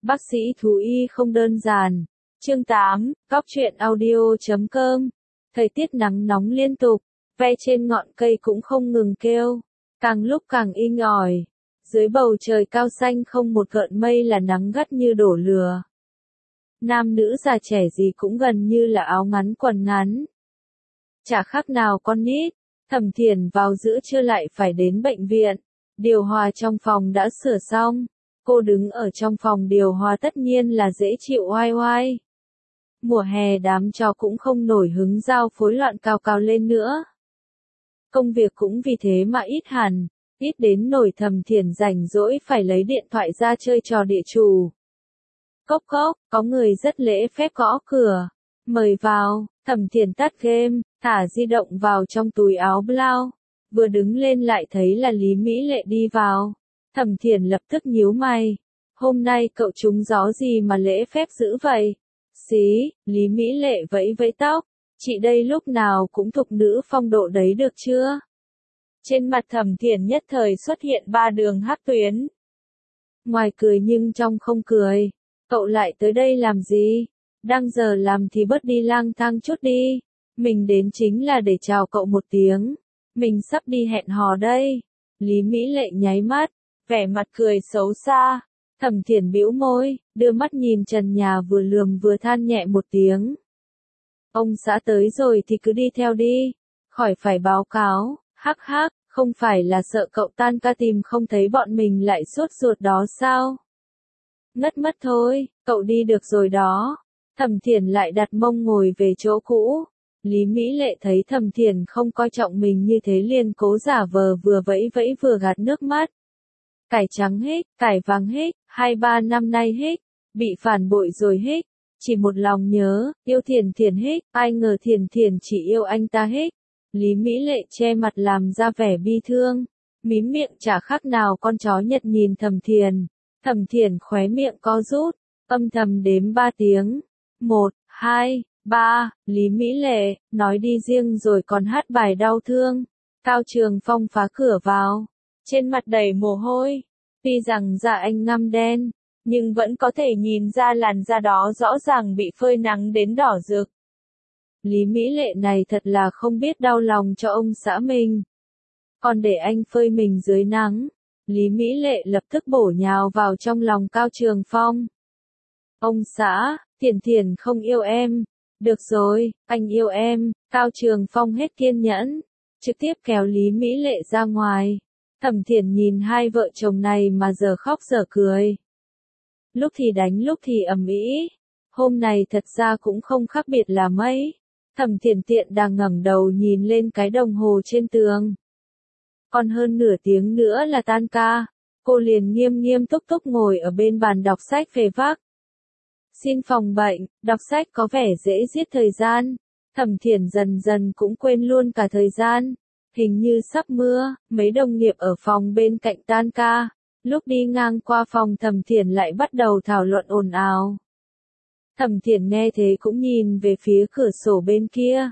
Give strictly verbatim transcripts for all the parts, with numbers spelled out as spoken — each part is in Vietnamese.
Bác sĩ thú y không đơn giản. Chương tám, Cóc truyện audio chấm com. Thời tiết nắng nóng liên tục, ve trên ngọn cây cũng không ngừng kêu, càng lúc càng inh ỏi. Dưới bầu trời cao xanh không một gợn mây là nắng gắt như đổ lửa. Nam nữ già trẻ gì cũng gần như là áo ngắn quần ngắn. Chả khác nào con nít. Thẩm Thiển vào giữa trưa lại phải đến bệnh viện. Điều hòa trong phòng đã sửa xong. Cô đứng ở trong phòng điều hòa tất nhiên là dễ chịu oai oai. Mùa hè đám chó cũng không nổi hứng giao phối loạn cào cào lên nữa. Công việc cũng vì thế mà ít hẳn, ít đến nổi Thẩm Thiển rảnh rỗi phải lấy điện thoại ra chơi trò địa chủ. Cốc cốc, có người rất lễ phép gõ cửa. Mời vào. Thẩm Thiển tắt game, thả di động vào trong túi áo blau. Vừa đứng lên lại thấy là Lý Mỹ Lệ đi vào. Thẩm Thiển lập tức nhíu mày. Hôm nay cậu trúng gió gì mà lễ phép dữ vậy? Xí, Lý Mỹ Lệ vẫy vẫy tóc. Chị đây lúc nào cũng thục nữ phong độ đấy được chưa? Trên mặt Thẩm Thiển nhất thời xuất hiện ba đường hắc tuyến. Ngoài cười nhưng trong không cười. Cậu lại tới đây làm gì? Đang giờ làm thì bớt đi lang thang chút đi. Mình đến chính là để chào cậu một tiếng. Mình sắp đi hẹn hò đây. Lý Mỹ Lệ nháy mắt, vẻ mặt cười xấu xa. Thẩm Thiển bĩu môi, đưa mắt nhìn trần nhà vừa lườm vừa than nhẹ một tiếng. Ông xã tới rồi thì cứ đi theo đi. Khỏi phải báo cáo, hắc hắc, không phải là sợ cậu tan ca tìm không thấy bọn mình lại sốt ruột đó sao? Ngất mất thôi, cậu đi được rồi đó. Thẩm Thiển lại đặt mông ngồi về chỗ cũ. Lý Mỹ Lệ thấy Thẩm Thiển không coi trọng mình như thế liền cố giả vờ vừa vẫy vẫy vừa gạt nước mắt. Cải trắng hích, cải vàng hích, hai ba năm nay hích, bị phản bội rồi hích, chỉ một lòng nhớ, yêu Thiển Thiển hích, ai ngờ Thiển Thiển chỉ yêu anh ta hích. Lý Mỹ Lệ che mặt làm ra vẻ bi thương, mím miệng chả khác nào con chó Nhật nhìn Thẩm Thiển. Thẩm Thiển khóe miệng co rút, âm thầm đếm ba tiếng. Một, hai, ba, Lý Mỹ Lệ, nói đi riêng rồi còn hát bài đau thương. Cao Trường Phong phá cửa vào, trên mặt đầy mồ hôi. Tuy rằng da anh ngăm đen, nhưng vẫn có thể nhìn ra làn da đó rõ ràng bị phơi nắng đến đỏ rực. Lý Mỹ Lệ này thật là không biết đau lòng cho ông xã mình. Còn để anh phơi mình dưới nắng, Lý Mỹ Lệ lập tức bổ nhào vào trong lòng Cao Trường Phong. Ông xã, Thiển Thiển không yêu em. Được rồi, anh yêu em. Cao Trường Phong hết kiên nhẫn, trực tiếp kéo Lý Mỹ Lệ ra ngoài. Thẩm Thiển nhìn hai vợ chồng này mà giờ khóc giờ cười. Lúc thì đánh lúc thì ầm ĩ. Hôm này thật ra cũng không khác biệt là mấy. Thẩm Thiển tiện đang ngẩng đầu nhìn lên cái đồng hồ trên tường. Còn hơn nửa tiếng nữa là tan ca. Cô liền nghiêm nghiêm túc túc ngồi ở bên bàn đọc sách phê phác. Xin phòng bệnh, đọc sách có vẻ dễ giết thời gian. Thẩm Thiển dần dần cũng quên luôn cả thời gian. Hình như sắp mưa, mấy đồng nghiệp ở phòng bên cạnh tan ca. Lúc đi ngang qua phòng Thẩm Thiển lại bắt đầu thảo luận ồn ào. Thẩm Thiển nghe thế cũng nhìn về phía cửa sổ bên kia.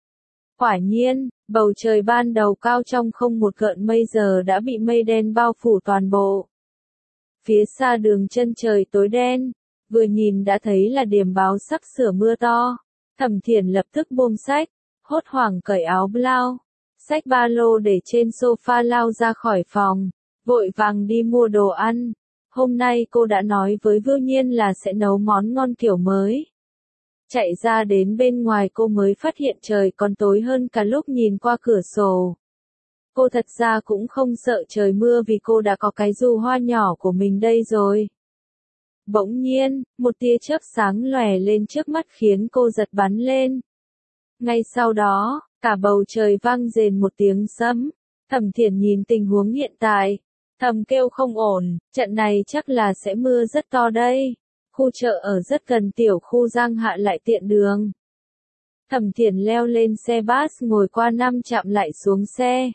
Quả nhiên, bầu trời ban đầu cao trong không một gợn mây giờ đã bị mây đen bao phủ toàn bộ. Phía xa đường chân trời tối đen, vừa nhìn đã thấy là điểm báo sắp sửa mưa to. Thẩm Thiển lập tức buông sách, hốt hoảng cởi áo blau, xách ba lô để trên sofa lao ra khỏi phòng, vội vàng đi mua đồ ăn. Hôm nay cô đã nói với Vưu Nhiên là sẽ nấu món ngon kiểu mới. Chạy ra đến bên ngoài cô mới phát hiện trời còn tối hơn cả lúc nhìn qua cửa sổ. Cô thật ra cũng không sợ trời mưa vì cô đã có cái dù hoa nhỏ của mình đây rồi. Bỗng nhiên, một tia chớp sáng lòe lên trước mắt khiến cô giật bắn lên. Ngay sau đó, cả bầu trời vang rền một tiếng sấm. Thẩm Thiển nhìn tình huống hiện tại, thầm kêu không ổn, trận này chắc là sẽ mưa rất to đây. Khu chợ ở rất gần tiểu khu Giang Hạ lại tiện đường. Thẩm Thiển leo lên xe bus ngồi qua năm trạm lại xuống xe.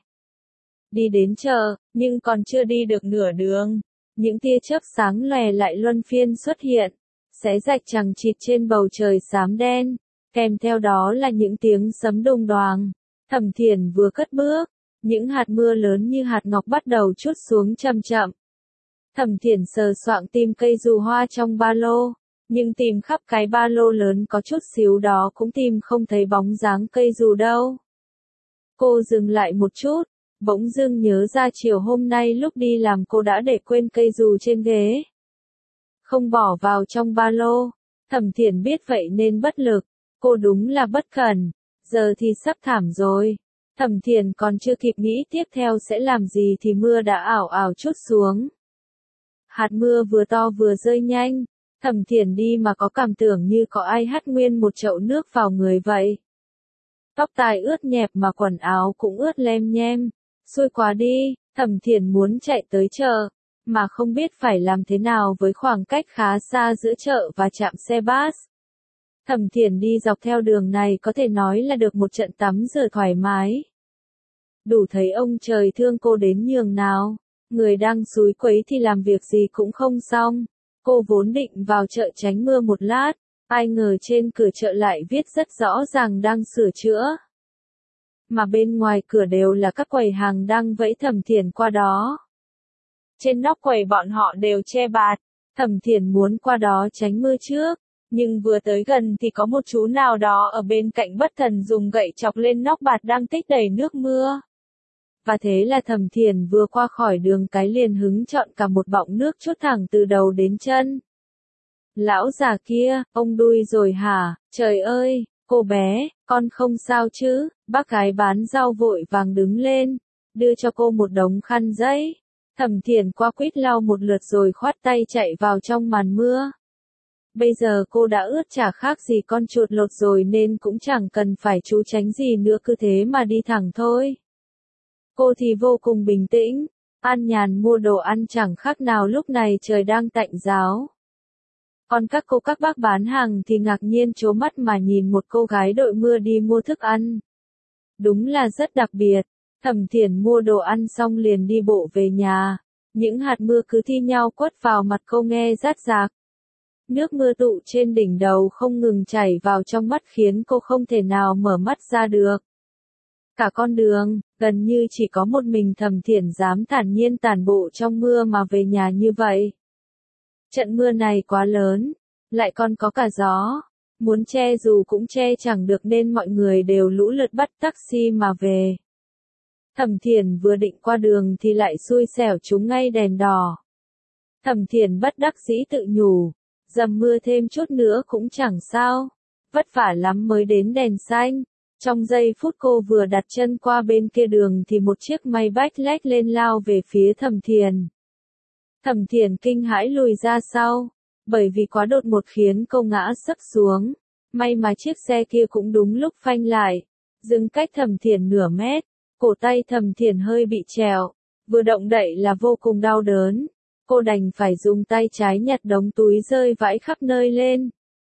Đi đến chợ, nhưng còn chưa đi được nửa đường. Những tia chớp sáng lòe lại luân phiên xuất hiện, xé rạch chằng chịt trên bầu trời xám đen, kèm theo đó là những tiếng sấm đùng đoàng. Thẩm Thiển vừa cất bước, những hạt mưa lớn như hạt ngọc bắt đầu trút xuống chậm chậm. Thẩm Thiển sờ soạng tìm cây dù hoa trong ba lô, nhưng tìm khắp cái ba lô lớn có chút xíu đó cũng tìm không thấy bóng dáng cây dù đâu. Cô dừng lại một chút, bỗng dưng nhớ ra chiều hôm nay lúc đi làm cô đã để quên cây dù trên ghế. Không bỏ vào trong ba lô. Thẩm Thiển biết vậy nên bất lực, cô đúng là bất cẩn, giờ thì sắp thảm rồi. Thẩm Thiển còn chưa kịp nghĩ tiếp theo sẽ làm gì thì mưa đã ảo ảo trút xuống. Hạt mưa vừa to vừa rơi nhanh, Thẩm Thiển đi mà có cảm tưởng như có ai hắt nguyên một chậu nước vào người vậy. Tóc tai ướt nhẹp mà quần áo cũng ướt lem nhem, xui quá đi, Thẩm Thiển muốn chạy tới chợ, mà không biết phải làm thế nào với khoảng cách khá xa giữa chợ và trạm xe bus. Thẩm Thiển đi dọc theo đường này có thể nói là được một trận tắm rửa thoải mái. Đủ thấy ông trời thương cô đến nhường nào, người đang xúi quấy thì làm việc gì cũng không xong. Cô vốn định vào chợ tránh mưa một lát, ai ngờ trên cửa chợ lại viết rất rõ ràng đang sửa chữa. Mà bên ngoài cửa đều là các quầy hàng đang vẫy Thẩm Thiển qua đó. Trên nóc quầy bọn họ đều che bạt, Thẩm Thiển muốn qua đó tránh mưa trước, nhưng vừa tới gần thì có một chú nào đó ở bên cạnh bất thần dùng gậy chọc lên nóc bạt đang tích đầy nước mưa. Và thế là Thẩm Thiển vừa qua khỏi đường cái liền hứng chọn cả một bọng nước trút thẳng từ đầu đến chân. Lão già kia, ông đuôi rồi hả, trời ơi, cô bé, con không sao chứ, bác gái bán rau vội vàng đứng lên, đưa cho cô một đống khăn giấy. Thẩm Thiển qua quýt lau một lượt rồi khoát tay chạy vào trong màn mưa. Bây giờ cô đã ướt chả khác gì con chuột lột rồi nên cũng chẳng cần phải trú tránh gì nữa, cứ thế mà đi thẳng thôi. Cô thì vô cùng bình tĩnh, an nhàn mua đồ ăn chẳng khác nào lúc này trời đang tạnh ráo. Còn các cô các bác bán hàng thì ngạc nhiên trố mắt mà nhìn một cô gái đội mưa đi mua thức ăn. Đúng là rất đặc biệt. Thẩm Thiển mua đồ ăn xong liền đi bộ về nhà, những hạt mưa cứ thi nhau quất vào mặt cô nghe rát rạc. Nước mưa tụ trên đỉnh đầu không ngừng chảy vào trong mắt khiến cô không thể nào mở mắt ra được. Cả con đường, gần như chỉ có một mình Thẩm Thiển dám thản nhiên tản bộ trong mưa mà về nhà như vậy. Trận mưa này quá lớn, lại còn có cả gió, muốn che dù cũng che chẳng được nên mọi người đều lũ lượt bắt taxi mà về. Thẩm Thiển vừa định qua đường thì lại xui xẻo trúng ngay đèn đỏ. Thẩm Thiển bất đắc dĩ tự nhủ, dầm mưa thêm chút nữa cũng chẳng sao, vất vả lắm mới đến đèn xanh. Trong giây phút cô vừa đặt chân qua bên kia đường thì một chiếc Maybach lách lên lao về phía Thẩm Thiển. Thẩm Thiển kinh hãi lùi ra sau, bởi vì quá đột ngột khiến cô ngã sấp xuống. May mà chiếc xe kia cũng đúng lúc phanh lại, dừng cách Thẩm Thiển nửa mét. Cổ tay Thẩm Thiển hơi bị trèo, vừa động đậy là vô cùng đau đớn. Cô đành phải dùng tay trái nhặt đống túi rơi vãi khắp nơi lên.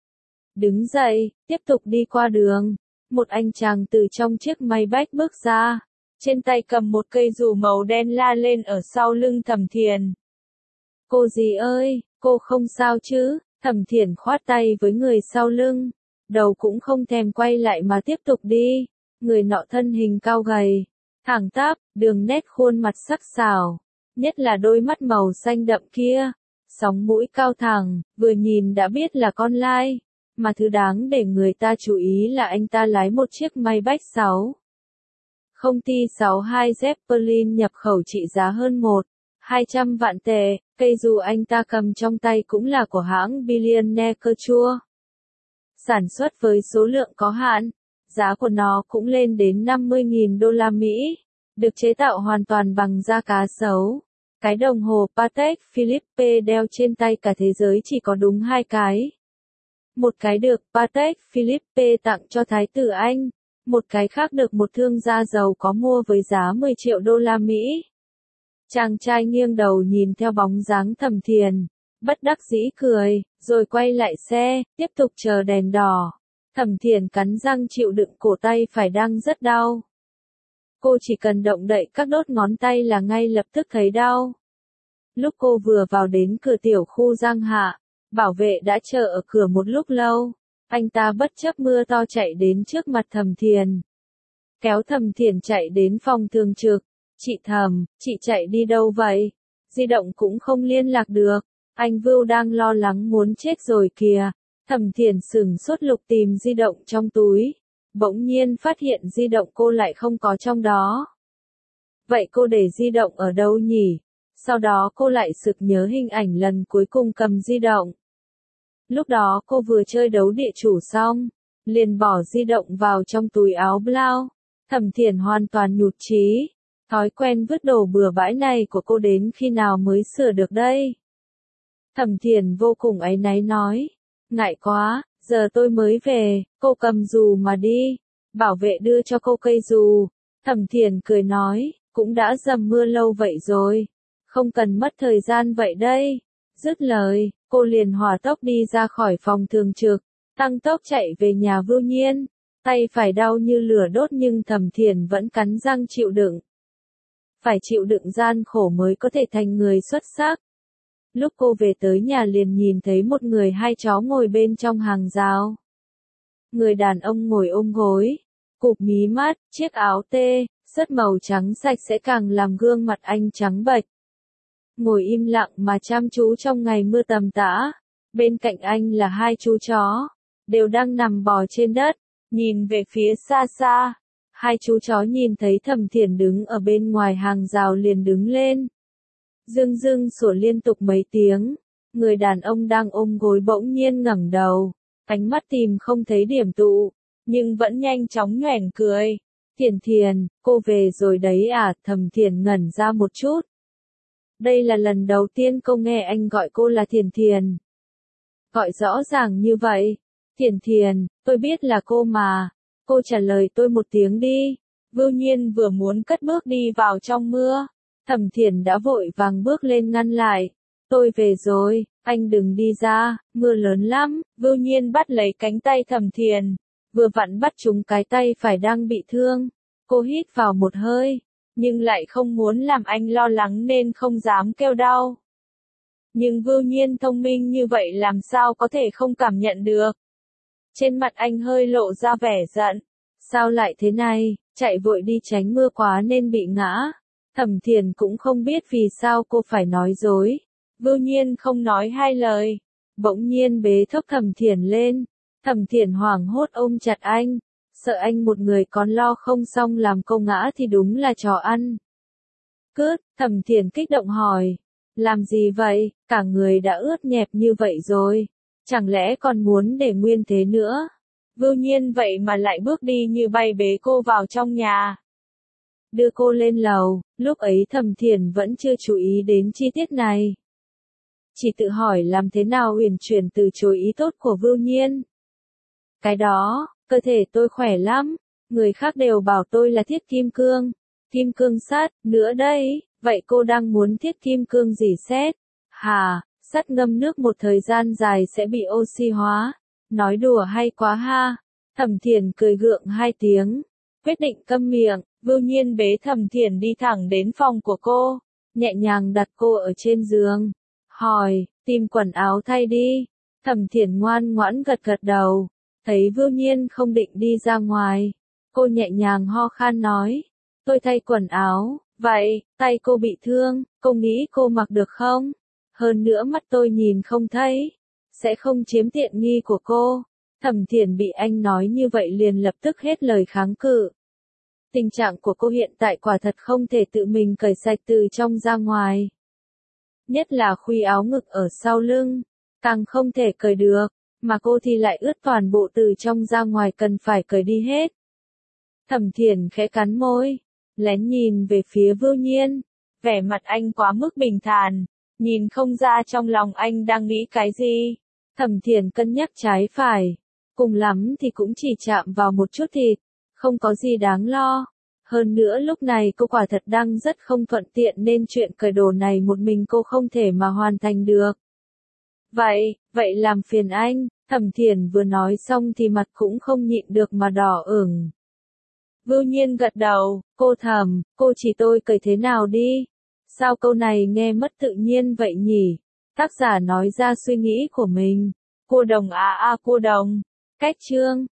Đứng dậy, tiếp tục đi qua đường. Một anh chàng từ trong chiếc Maybach bước ra, trên tay cầm một cây dù màu đen la lên ở sau lưng Thẩm Thiển. Cô dì ơi, cô không sao chứ? Thẩm Thiển khoát tay với người sau lưng, đầu cũng không thèm quay lại mà tiếp tục đi. Người nọ thân hình cao gầy, thẳng tắp, đường nét khuôn mặt sắc sảo, nhất là đôi mắt màu xanh đậm kia, sóng mũi cao thẳng, vừa nhìn đã biết là con lai, mà thứ đáng để người ta chú ý là anh ta lái một chiếc Maybach sáu không T sáu hai Zeppelin nhập khẩu trị giá hơn một nghìn hai trăm vạn tệ, cây dù anh ta cầm trong tay cũng là của hãng Billionaire Couture. Sản xuất với số lượng có hạn, giá của nó cũng lên đến năm mươi nghìn đô la Mỹ, được chế tạo hoàn toàn bằng da cá sấu. Cái đồng hồ Patek Philippe đeo trên tay cả thế giới chỉ có đúng hai cái. Một cái được Patek Philippe tặng cho Thái tử Anh, một cái khác được một thương gia giàu có mua với giá mười triệu đô la Mỹ. Chàng trai nghiêng đầu nhìn theo bóng dáng Thẩm Thiển, bất đắc dĩ cười, rồi quay lại xe, tiếp tục chờ đèn đỏ. Thẩm Thiển cắn răng chịu đựng, cổ tay phải đang rất đau. Cô chỉ cần động đậy các đốt ngón tay là ngay lập tức thấy đau. Lúc cô vừa vào đến cửa tiểu khu Giang Hạ, bảo vệ đã chờ ở cửa một lúc lâu. Anh ta bất chấp mưa to chạy đến trước mặt Thẩm Thiển, kéo Thẩm Thiển chạy đến phòng thường trực. Chị Thẩm, chị chạy đi đâu vậy? di động cũng không liên lạc được. Anh Vưu đang lo lắng muốn chết rồi kìa. Thẩm Thiền sửng sốt lục tìm di động trong túi. Bỗng nhiên phát hiện di động cô lại không có trong đó. Vậy cô để di động ở đâu nhỉ? Sau đó cô lại sực nhớ hình ảnh lần cuối cùng cầm di động. Lúc đó cô vừa chơi đấu địa chủ xong, liền bỏ di động vào trong túi áo blau. Thẩm Thiền hoàn toàn nhụt chí. Thói quen vứt đồ bừa bãi này của cô đến khi nào mới sửa được đây? Thẩm Thiền vô cùng áy náy nói. Ngại quá, giờ tôi mới về, cô cầm dù mà đi. Bảo vệ đưa cho cô cây dù. Thẩm Thiền cười nói, cũng đã dầm mưa lâu vậy rồi. Không cần mất thời gian vậy đây. Dứt lời, cô liền hỏa tốc đi ra khỏi phòng thường trực, tăng tốc chạy về nhà Vưu Nhiên. Tay phải đau như lửa đốt nhưng Thẩm Thiền vẫn cắn răng chịu đựng. Phải chịu đựng gian khổ mới có thể thành người xuất sắc. Lúc cô về tới nhà liền nhìn thấy một người hai chó ngồi bên trong hàng rào. Người đàn ông ngồi ôm gối, cụp mí mắt, chiếc áo tê, sớt màu trắng sạch sẽ càng làm gương mặt anh trắng bệch. Ngồi im lặng mà chăm chú trong ngày mưa tầm tã. Bên cạnh anh là hai chú chó, đều đang nằm bò trên đất, nhìn về phía xa xa. Hai chú chó nhìn thấy Thẩm Thiền đứng ở bên ngoài hàng rào liền đứng lên. Dưng dưng sủa liên tục mấy tiếng. Người đàn ông đang ôm gối bỗng nhiên ngẩng đầu, ánh mắt tìm không thấy điểm tụ, nhưng vẫn nhanh chóng nhoẻn cười. Thiền Thiền, cô về rồi đấy à? Thẩm Thiền ngẩn ra một chút. Đây là lần đầu tiên cô nghe anh gọi cô là Thiền Thiền. Gọi rõ ràng như vậy. Thiền Thiền, tôi biết là cô mà. Cô trả lời tôi một tiếng đi. Vưu Nhiên vừa muốn cất bước đi vào trong mưa. Thẩm Thiền đã vội vàng bước lên ngăn lại. Tôi về rồi, anh đừng đi ra, mưa lớn lắm. Vưu Nhiên bắt lấy cánh tay Thẩm Thiền. Vừa vặn bắt trúng cái tay phải đang bị thương. Cô hít vào một hơi, nhưng lại không muốn làm anh lo lắng nên không dám kêu đau. Nhưng Vưu Nhiên thông minh như vậy làm sao có thể không cảm nhận được. Trên mặt anh hơi lộ ra vẻ giận. Sao lại thế này, chạy vội đi tránh mưa quá nên bị ngã. Thẩm Thiền cũng không biết vì sao cô phải nói dối. Vưu Nhiên không nói hai lời. Bỗng nhiên bế thốc Thẩm Thiền lên. Thẩm Thiền hoảng hốt ôm chặt anh. Sợ anh một người còn lo không xong làm cô ngã thì đúng là trò ăn. Cướt, Thẩm Thiền kích động hỏi. Làm gì vậy, cả người đã ướt nhẹp như vậy rồi. Chẳng lẽ còn muốn để nguyên thế nữa? Vưu Nhiên vậy mà lại bước đi như bay bế cô vào trong nhà. Đưa cô lên lầu, lúc ấy Thẩm Thiền vẫn chưa chú ý đến chi tiết này. Chỉ tự hỏi làm thế nào uyển chuyển từ chối ý tốt của Vưu Nhiên. Cái đó, cơ thể tôi khỏe lắm, người khác đều bảo tôi là thiết kim cương, kim cương sắt, nữa đây, vậy cô đang muốn thiết kim cương gì xét? Hà, sắt ngâm nước một thời gian dài sẽ bị oxy hóa, nói đùa hay quá ha. Thẩm Thiền cười gượng hai tiếng, quyết định câm miệng. Vưu Nhiên bế Thẩm Thiền đi thẳng đến phòng của cô, nhẹ nhàng đặt cô ở trên giường, hỏi, tìm quần áo thay đi. Thẩm Thiền ngoan ngoãn gật gật đầu, thấy Vưu Nhiên không định đi ra ngoài, cô nhẹ nhàng ho khan nói, tôi thay quần áo. Vậy, tay cô bị thương, cô nghĩ cô mặc được không? Hơn nữa mắt tôi nhìn không thấy, sẽ không chiếm tiện nghi của cô. Thẩm Thiền bị anh nói như vậy liền lập tức hết lời kháng cự. Tình trạng của cô hiện tại quả thật không thể tự mình cởi sạch từ trong ra ngoài. Nhất là khuy áo ngực ở sau lưng, càng không thể cởi được, mà cô thì lại ướt toàn bộ từ trong ra ngoài cần phải cởi đi hết. Thẩm Thiền khẽ cắn môi, lén nhìn về phía Vưu Nhiên, vẻ mặt anh quá mức bình thản, nhìn không ra trong lòng anh đang nghĩ cái gì. Thẩm Thiền cân nhắc trái phải, cùng lắm thì cũng chỉ chạm vào một chút thịt, không có gì đáng lo. Hơn nữa lúc này cô quả thật đang rất không thuận tiện nên chuyện cởi đồ này một mình cô không thể mà hoàn thành được. Vậy, vậy làm phiền anh. Thẩm Thiền vừa nói xong thì mặt cũng không nhịn được mà đỏ ửng. Vưu Nhiên gật đầu, cô thầm, cô chỉ tôi cởi thế nào đi. Sao câu này nghe mất tự nhiên vậy nhỉ? Tác giả nói ra suy nghĩ của mình. Cô đồng à à cô đồng. Cách chương.